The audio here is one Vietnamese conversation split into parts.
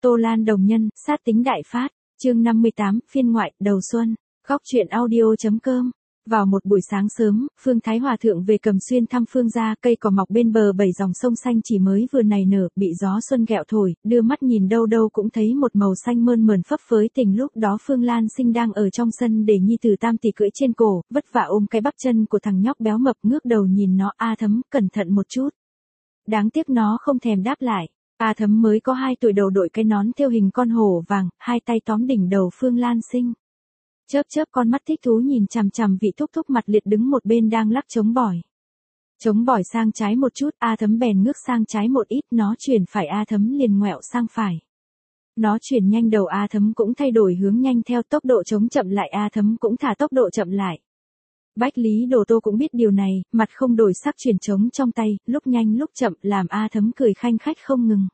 Tô Lan đồng nhân, sát tính đại phát, chương 58, phiên ngoại, đầu xuân, góc truyện audio.com. Vào một buổi sáng sớm, Phương Thái Hòa thượng về Cầm Xuyên thăm Phương gia, cây cỏ mọc bên bờ 7 dòng sông xanh chỉ mới vừa nảy nở, bị gió xuân ghẹo thổi, đưa mắt nhìn đâu đâu cũng thấy một màu xanh mơn mởn phấp phới. Tình lúc đó Phương Lan Sinh đang ở trong sân để nhi tử Tam tỷ cưỡi trên cổ, vất vả ôm cái bắp chân của thằng nhóc béo mập, ngước đầu nhìn nó, A Thấm, cẩn thận một chút. Đáng tiếc nó không thèm đáp lại. A Thấm mới có 2 tuổi đầu đội cái nón thêu hình con hổ vàng, hai tay tóm đỉnh đầu Phương Lan Sinh. Chớp chớp con mắt thích thú nhìn chằm chằm vị thúc thúc mặt liệt đứng một bên đang lắc chống bỏi. Chống bỏi sang trái một chút, A Thấm bèn ngước sang trái một ít, nó chuyển phải, A Thấm liền ngoẹo sang phải. Nó chuyển nhanh đầu, A Thấm cũng thay đổi hướng nhanh theo, tốc độ chống chậm lại, A Thấm cũng thả tốc độ chậm lại. Bách Lý Đồ Tô cũng biết điều này, mặt không đổi sắc chuyển trống trong tay, lúc nhanh lúc chậm, làm A Thấm cười khanh khách không ngừng.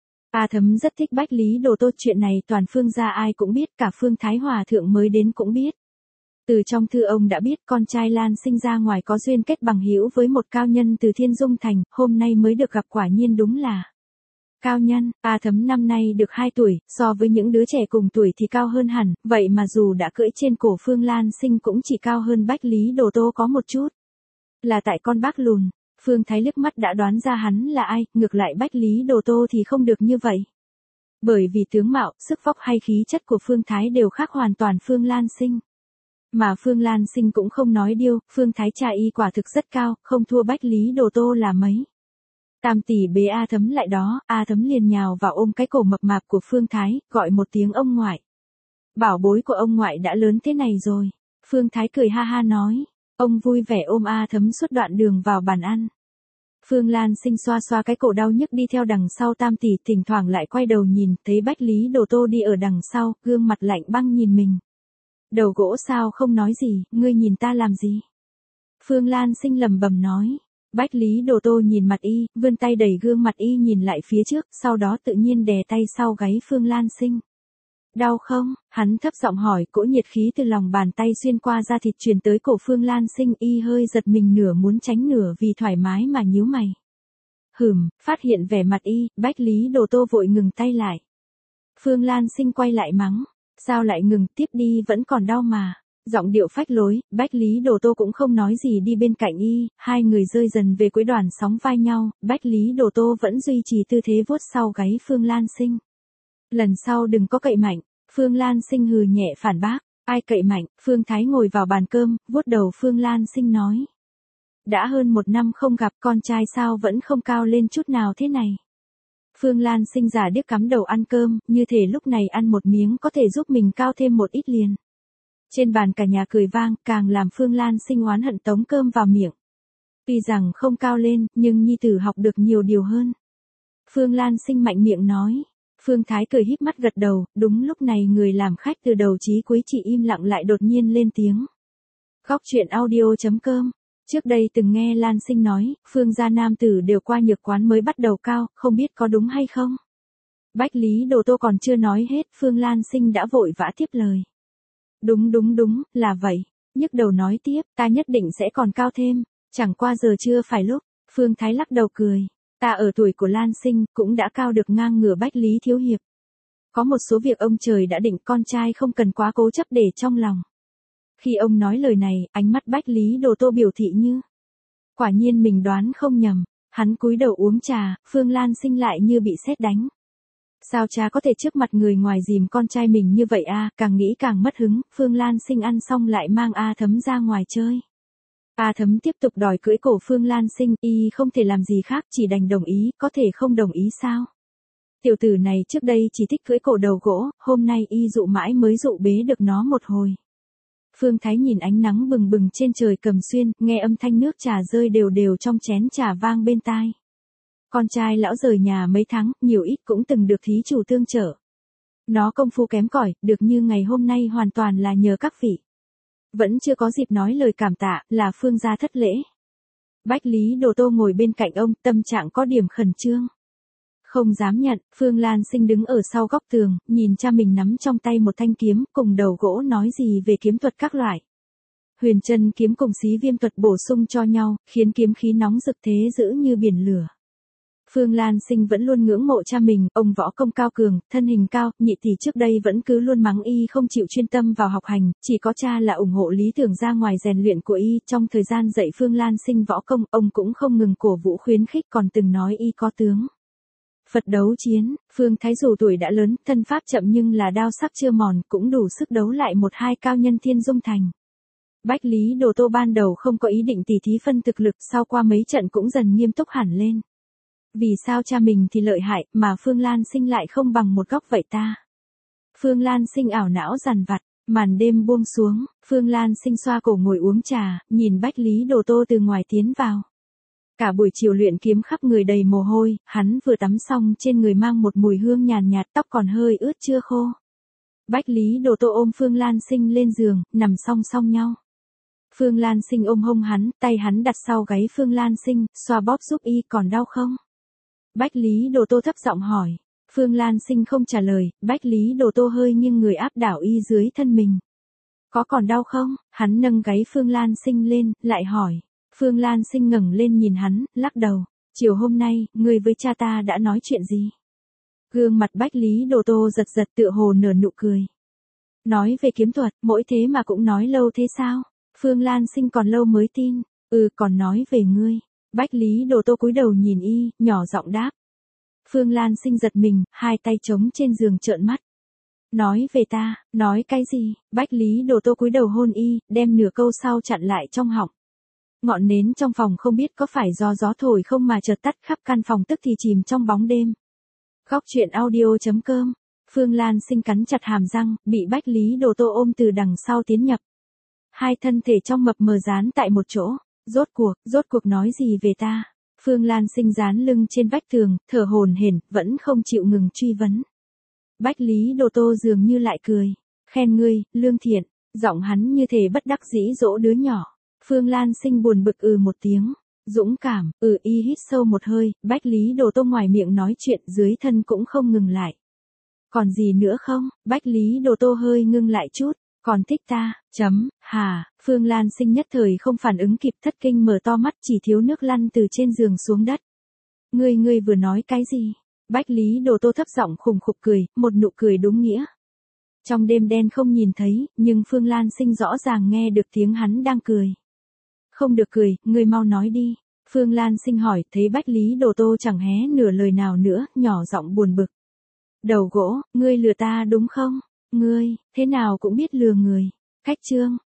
A Thấm rất thích Bách Lý Đồ Tô, chuyện này toàn Phương gia ai cũng biết, cả Phương Thái Hòa thượng mới đến cũng biết. Từ trong thư ông đã biết con trai Lan Sinh ra ngoài có duyên kết bằng hữu với một cao nhân từ Thiên Dung Thành, hôm nay mới được gặp, quả nhiên đúng là cao nhân. A Thấm năm nay được 2 tuổi, so với những đứa trẻ cùng tuổi thì cao hơn hẳn, vậy mà dù đã cưỡi trên cổ Phương Lan Sinh cũng chỉ cao hơn Bách Lý Đồ Tô có một chút. Là tại con bác lùn. Phương Thái liếc mắt đã đoán ra hắn là ai, ngược lại Bách Lý Đồ Tô thì không được như vậy. Bởi vì tướng mạo, sức vóc hay khí chất của Phương Thái đều khác hoàn toàn Phương Lan Sinh. Mà Phương Lan Sinh cũng không nói điêu, Phương Thái cha y quả thực rất cao, không thua Bách Lý Đồ Tô là mấy. Tam tỷ bế A Thấm lại đó, A Thấm liền nhào vào ôm cái cổ mập mạp của Phương Thái, gọi một tiếng ông ngoại. Bảo bối của ông ngoại đã lớn thế này rồi. Phương Thái cười ha ha nói. Ông vui vẻ ôm A Thấm suốt đoạn đường vào bàn ăn. Phương Lan Sinh xoa xoa cái cổ đau nhức đi theo đằng sau Tam tỷ, thỉnh thoảng lại quay đầu nhìn, thấy Bách Lý Đồ Tô đi ở đằng sau, gương mặt lạnh băng nhìn mình. Đầu gỗ sao không nói gì, ngươi nhìn ta làm gì? Phương Lan Sinh lẩm bẩm nói. Bách Lý Đồ Tô nhìn mặt y, vươn tay đẩy gương mặt y nhìn lại phía trước, sau đó tự nhiên đè tay sau gáy Phương Lan Sinh. Đau không? Hắn thấp giọng hỏi, cỗ nhiệt khí từ lòng bàn tay xuyên qua da thịt truyền tới cổ Phương Lan Sinh, y hơi giật mình, nửa muốn tránh nửa vì thoải mái mà nhíu mày. Phát hiện vẻ mặt y, Bách Lý Đồ Tô vội ngừng tay lại. Phương Lan Sinh quay lại mắng. Sao lại ngừng, tiếp đi, vẫn còn đau mà. Giọng điệu phách lối, Bách Lý Đồ Tô cũng không nói gì đi bên cạnh y, hai người rơi dần về cuối đoàn sóng vai nhau, Bách Lý Đồ Tô vẫn duy trì tư thế vuốt sau gáy Phương Lan Sinh. Lần sau đừng có cậy mạnh. Phương Lan Sinh hừ nhẹ phản bác. Ai cậy mạnh? Phương Thái ngồi vào bàn cơm, vuốt đầu Phương Lan Sinh nói. Đã hơn 1 năm không gặp, con trai sao vẫn không cao lên chút nào thế này? Phương Lan Sinh giả điếc cắm đầu ăn cơm, như thể lúc này ăn một miếng có thể giúp mình cao thêm một ít liền. Trên bàn cả nhà cười vang, càng làm Phương Lan Sinh oán hận tống cơm vào miệng. Tuy rằng không cao lên, nhưng nhi tử học được nhiều điều hơn. Phương Lan Sinh mạnh miệng nói. Phương Thái cười híp mắt gật đầu, đúng lúc này người làm khách từ đầu chí cuối chỉ im lặng lại đột nhiên lên tiếng. Góc truyện audio.com. Trước đây từng nghe Lan Sinh nói, Phương gia nam tử đều qua nhược quán mới bắt đầu cao, không biết có đúng hay không? Bách Lý Đồ Tô còn chưa nói hết, Phương Lan Sinh đã vội vã tiếp lời. Đúng, là vậy. Nhức đầu nói tiếp, ta nhất định sẽ còn cao thêm, chẳng qua giờ chưa phải lúc. Phương Thái lắc đầu cười. Ta ở tuổi của Lan Sinh, cũng đã cao được ngang ngửa Bách Lý Thiếu Hiệp. Có một số việc ông trời đã định, con trai không cần quá cố chấp để trong lòng. Khi ông nói lời này, ánh mắt Bách Lý Đồ Tô biểu thị như. Quả nhiên mình đoán không nhầm. Hắn cúi đầu uống trà, Phương Lan Sinh lại như bị sét đánh. Sao cha có thể trước mặt người ngoài dìm con trai mình như vậy a? Càng nghĩ càng mất hứng, Phương Lan Sinh ăn xong lại mang A Thấm ra ngoài chơi. A Thấm tiếp tục đòi cưỡi cổ Phương Lan Sinh, y không thể làm gì khác, chỉ đành đồng ý, có thể không đồng ý sao? Tiểu tử này trước đây chỉ thích cưỡi cổ đầu gỗ, hôm nay y dụ mãi mới dụ bế được nó một hồi. Phương Thái nhìn ánh nắng bừng bừng trên trời Cầm Xuyên, nghe âm thanh nước trà rơi đều đều trong chén trà vang bên tai. Con trai lão rời nhà mấy tháng, nhiều ít cũng từng được thí chủ tương trợ. Nó công phu kém cỏi, được như ngày hôm nay hoàn toàn là nhờ các vị. Vẫn chưa có dịp nói lời cảm tạ, là Phương gia thất lễ. Bách Lý Đồ Tô ngồi bên cạnh ông, tâm trạng có điểm khẩn trương. Không dám nhận, Phương Lan Sinh đứng ở sau góc tường, nhìn cha mình nắm trong tay một thanh kiếm, cùng đầu gỗ nói gì về kiếm thuật các loại. Huyền chân kiếm cùng xí viêm thuật bổ sung cho nhau, khiến kiếm khí nóng rực thế dữ như biển lửa. Phương Lan Sinh vẫn luôn ngưỡng mộ cha mình, ông võ công cao cường, thân hình cao, nhị tỷ trước đây vẫn cứ luôn mắng y không chịu chuyên tâm vào học hành, chỉ có cha là ủng hộ lý tưởng ra ngoài rèn luyện của y. Trong thời gian dạy Phương Lan Sinh võ công, ông cũng không ngừng cổ vũ khuyến khích, còn từng nói y có tướng Phật đấu chiến. Phương Thái dù tuổi đã lớn, thân pháp chậm nhưng là đao sắc chưa mòn, cũng đủ sức đấu lại một hai cao nhân Thiên Dung Thành. Bách Lý Đồ Tô ban đầu không có ý định tỉ thí phân thực lực, sau qua mấy trận cũng dần nghiêm túc hẳn lên. Vì sao cha mình thì lợi hại, mà Phương Lan Sinh lại không bằng một góc vậy ta? Phương Lan Sinh ảo não dằn vặt, màn đêm buông xuống, Phương Lan Sinh xoa cổ ngồi uống trà, nhìn Bách Lý Đồ Tô từ ngoài tiến vào. Cả buổi chiều luyện kiếm khắp người đầy mồ hôi, hắn vừa tắm xong trên người mang một mùi hương nhàn nhạt, tóc còn hơi ướt chưa khô. Bách Lý Đồ Tô ôm Phương Lan Sinh lên giường, nằm song song nhau. Phương Lan Sinh ôm hông hắn, tay hắn đặt sau gáy Phương Lan Sinh, xoa bóp giúp y, còn đau không? Bách Lý Đồ Tô thấp giọng hỏi. Phương Lan Sinh không trả lời, Bách Lý Đồ Tô hơi nghiêng người áp đảo y dưới thân mình. Có còn đau không? Hắn nâng gáy Phương Lan Sinh lên, lại hỏi. Phương Lan Sinh ngẩng lên nhìn hắn, lắc đầu. Chiều hôm nay, ngươi với cha ta đã nói chuyện gì? Gương mặt Bách Lý Đồ Tô giật giật tựa hồ nở nụ cười. Nói về kiếm thuật, mỗi thế mà cũng nói lâu thế sao? Phương Lan Sinh còn lâu mới tin. Còn nói về ngươi. Bách Lý Đồ Tô cúi đầu nhìn y, nhỏ giọng đáp. Phương Lan Sinh giật mình, hai tay trống trên giường trợn mắt. Nói về ta, nói cái gì? Bách Lý Đồ Tô cúi đầu hôn y, đem nửa câu sau chặn lại trong họng. Ngọn nến trong phòng không biết có phải do gió thổi không mà chợt tắt, khắp căn phòng tức thì chìm trong bóng đêm. Góc truyện audio.com. Phương Lan Sinh cắn chặt hàm răng, bị Bách Lý Đồ Tô ôm từ đằng sau tiến nhập. Hai thân thể trong mập mờ dán tại một chỗ. Rốt cuộc nói gì về ta? Phương Lan Sinh dán lưng trên vách tường, thở hổn hển, vẫn không chịu ngừng truy vấn. Bách Lý Đồ Tô dường như lại cười. Khen ngươi, lương thiện. Giọng hắn như thể bất đắc dĩ dỗ đứa nhỏ. Phương Lan Sinh buồn bực một tiếng. Dũng cảm, y hít sâu một hơi, Bách Lý Đồ Tô ngoài miệng nói chuyện, dưới thân cũng không ngừng lại. Còn gì nữa không? Bách Lý Đồ Tô hơi ngưng lại chút. Còn thích ta, Phương Lan Sinh nhất thời không phản ứng kịp, thất kinh mở to mắt, chỉ thiếu nước lăn từ trên giường xuống đất. Ngươi vừa nói cái gì? Bách Lý Đồ Tô thấp giọng khùng khục cười, một nụ cười đúng nghĩa. Trong đêm đen không nhìn thấy, nhưng Phương Lan Sinh rõ ràng nghe được tiếng hắn đang cười. Không được cười, ngươi mau nói đi. Phương Lan Sinh hỏi, thấy Bách Lý Đồ Tô chẳng hé nửa lời nào nữa, nhỏ giọng buồn bực. Đầu gỗ, ngươi lừa ta đúng không? Ngươi, thế nào cũng biết lừa người. Cách chương.